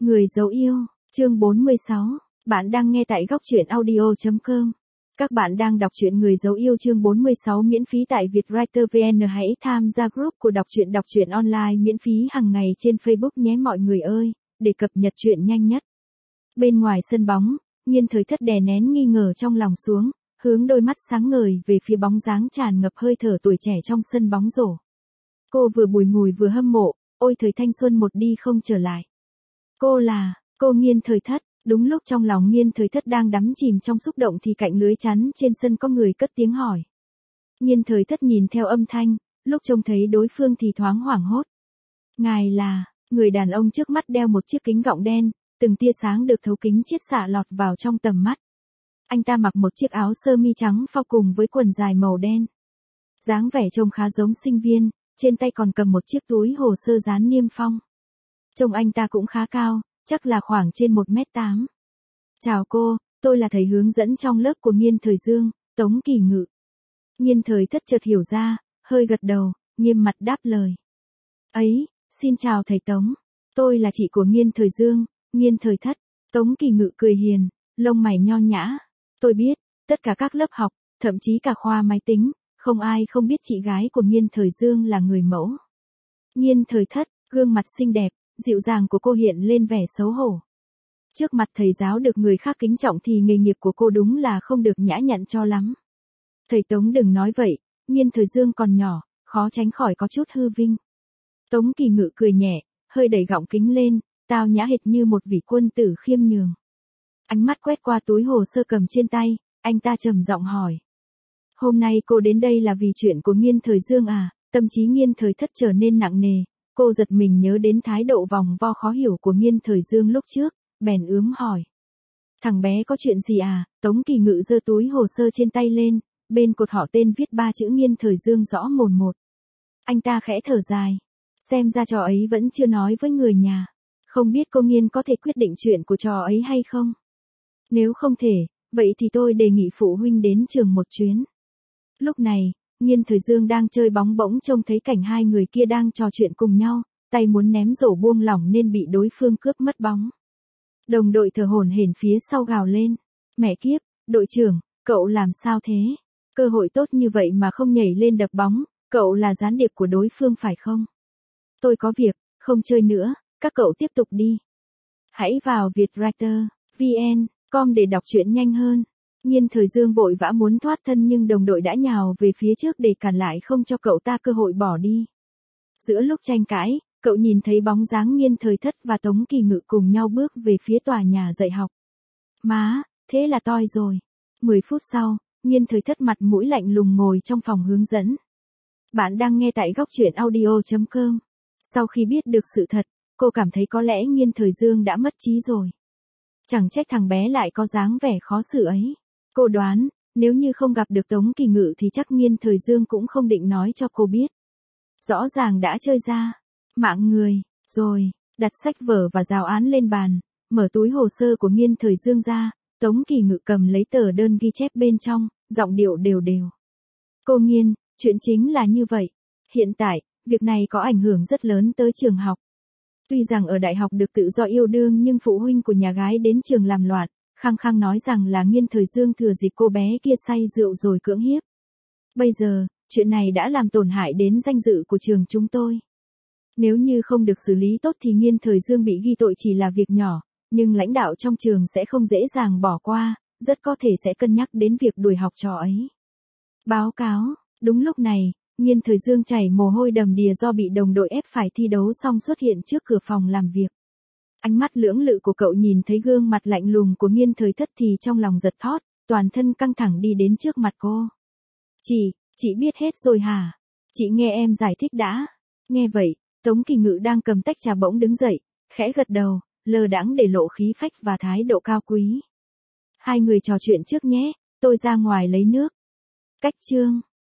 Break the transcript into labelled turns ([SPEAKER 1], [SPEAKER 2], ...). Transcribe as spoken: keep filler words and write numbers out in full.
[SPEAKER 1] Người dấu yêu, chương bốn mươi sáu. Bạn đang nghe tại góc truyện audio chấm com. Các bạn đang đọc truyện Người dấu yêu chương bốn mươi sáu miễn phí tại Vietwriter vê en. Hãy tham gia group của đọc truyện đọc truyện online miễn phí hàng ngày trên Facebook nhé mọi người ơi, để cập nhật truyện nhanh nhất. Bên ngoài sân bóng, Nhiên Thời Thất đè nén nghi ngờ trong lòng xuống, hướng đôi mắt sáng ngời về phía bóng dáng tràn ngập hơi thở tuổi trẻ trong sân bóng rổ. Cô vừa bùi ngùi vừa hâm mộ, ôi thời thanh xuân một đi không trở lại. Cô là, cô Nhiên Thời Thất. Đúng lúc trong lòng Nhiên Thời Thất đang đắm chìm trong xúc động thì cạnh lưới chắn trên sân có người cất tiếng hỏi. Nhiên Thời Thất nhìn theo âm thanh, lúc trông thấy đối phương thì thoáng hoảng hốt. Ngài là, người đàn ông trước mắt đeo một chiếc kính gọng đen, từng tia sáng được thấu kính chiết xạ lọt vào trong tầm mắt. Anh ta mặc một chiếc áo sơ mi trắng phao cùng với quần dài màu đen. Dáng vẻ trông khá giống sinh viên, trên tay còn cầm một chiếc túi hồ sơ dán niêm phong. Trông anh ta cũng khá cao, chắc là khoảng trên một mét tám. Chào cô, tôi là thầy hướng dẫn trong lớp của Nhiên Thời Dương, Tống Kỳ Ngự. Nhiên Thời Thất chợt hiểu ra, hơi gật đầu, nghiêm mặt đáp lời. Ấy, xin chào thầy Tống, tôi là chị của Nhiên Thời Dương, Nhiên Thời Thất. Tống Kỳ Ngự cười hiền, lông mày nho nhã. Tôi biết, tất cả các lớp học, thậm chí cả khoa máy tính, không ai không biết chị gái của Nhiên Thời Dương là người mẫu. Nhiên Thời Thất, gương mặt xinh đẹp, dịu dàng của cô hiện lên vẻ xấu hổ. Trước mặt thầy giáo được người khác kính trọng thì nghề nghiệp của cô đúng là không được nhã nhặn cho lắm. Thầy Tống đừng nói vậy, Nhiên Thời Dương còn nhỏ, khó tránh khỏi có chút hư vinh. Tống Kỳ Ngự cười nhẹ, hơi đẩy gọng kính lên, tao nhã hệt như một vị quân tử khiêm nhường. Ánh mắt quét qua túi hồ sơ cầm trên tay, anh ta trầm giọng hỏi. Hôm nay cô đến đây là vì chuyện của Nhiên Thời Dương à? Tâm trí Nhiên Thời Thất trở nên nặng nề. Cô giật mình nhớ đến thái độ vòng vo khó hiểu của Nhiên Thời Dương lúc trước, bèn ướm hỏi. Thằng bé có chuyện gì à? Tống Kỳ Ngự giơ túi hồ sơ trên tay lên, bên cột họ tên viết ba chữ Nhiên Thời Dương rõ mồn một. Anh ta khẽ thở dài. Xem ra trò ấy vẫn chưa nói với người nhà. Không biết cô Nhiên có thể quyết định chuyện của trò ấy hay không? Nếu không thể, vậy thì tôi đề nghị phụ huynh đến trường một chuyến. Lúc này, Nhiên Thời Dương đang chơi bóng bỗng trông thấy cảnh hai người kia đang trò chuyện cùng nhau, tay muốn ném rổ buông lỏng nên bị đối phương cướp mất bóng. Đồng đội thở hổn hển phía sau gào lên. Mẹ kiếp, đội trưởng, cậu làm sao thế? Cơ hội tốt như vậy mà không nhảy lên đập bóng, cậu là gián điệp của đối phương phải không? Tôi có việc, không chơi nữa, các cậu tiếp tục đi. Hãy vào Vietwriter vê en com để đọc truyện nhanh hơn. Nhiên Thời Dương vội vã muốn thoát thân nhưng đồng đội đã nhào về phía trước để cản lại không cho cậu ta cơ hội bỏ đi. Giữa lúc tranh cãi, cậu nhìn thấy bóng dáng Nhiên Thời Thất và Tống Kỳ Ngự cùng nhau bước về phía tòa nhà dạy học. Má, thế là toi rồi. Mười phút sau, Nhiên Thời Thất mặt mũi lạnh lùng ngồi trong phòng hướng dẫn. Bạn đang nghe tại góc truyện audio chấm com. Sau khi biết được sự thật, cô cảm thấy có lẽ Nhiên Thời Dương đã mất trí rồi. Chẳng trách thằng bé lại có dáng vẻ khó xử ấy. Cô đoán, nếu như không gặp được Tống Kỳ Ngự thì chắc Nhiên Thời Dương cũng không định nói cho cô biết. Rõ ràng đã chơi ra. Mạng người, rồi, đặt sách vở và giáo án lên bàn, mở túi hồ sơ của Nhiên Thời Dương ra, Tống Kỳ Ngự cầm lấy tờ đơn ghi chép bên trong, giọng điệu đều đều. Cô Nhiên, chuyện chính là như vậy. Hiện tại, việc này có ảnh hưởng rất lớn tới trường học. Tuy rằng ở đại học được tự do yêu đương nhưng phụ huynh của nhà gái đến trường làm loạn, khăng khăng nói rằng là Nhiên Thời Dương thừa dịp cô bé kia say rượu rồi cưỡng hiếp. Bây giờ, chuyện này đã làm tổn hại đến danh dự của trường chúng tôi. Nếu như không được xử lý tốt thì Nhiên Thời Dương bị ghi tội chỉ là việc nhỏ, nhưng lãnh đạo trong trường sẽ không dễ dàng bỏ qua, rất có thể sẽ cân nhắc đến việc đuổi học trò ấy. Báo cáo, đúng lúc này, Nhiên Thời Dương chảy mồ hôi đầm đìa do bị đồng đội ép phải thi đấu xong xuất hiện trước cửa phòng làm việc. Ánh mắt lưỡng lự của cậu nhìn thấy gương mặt lạnh lùng của Nhiên Thời Thất thì trong lòng giật thót, toàn thân căng thẳng đi đến trước mặt cô. Chị, chị biết hết rồi hả? Chị nghe em giải thích đã. Nghe vậy, Tống Kỳ Ngự đang cầm tách trà bỗng đứng dậy, khẽ gật đầu, lơ đãng để lộ khí phách và thái độ cao quý. Hai người trò chuyện trước nhé, tôi ra ngoài lấy nước. Cách chương.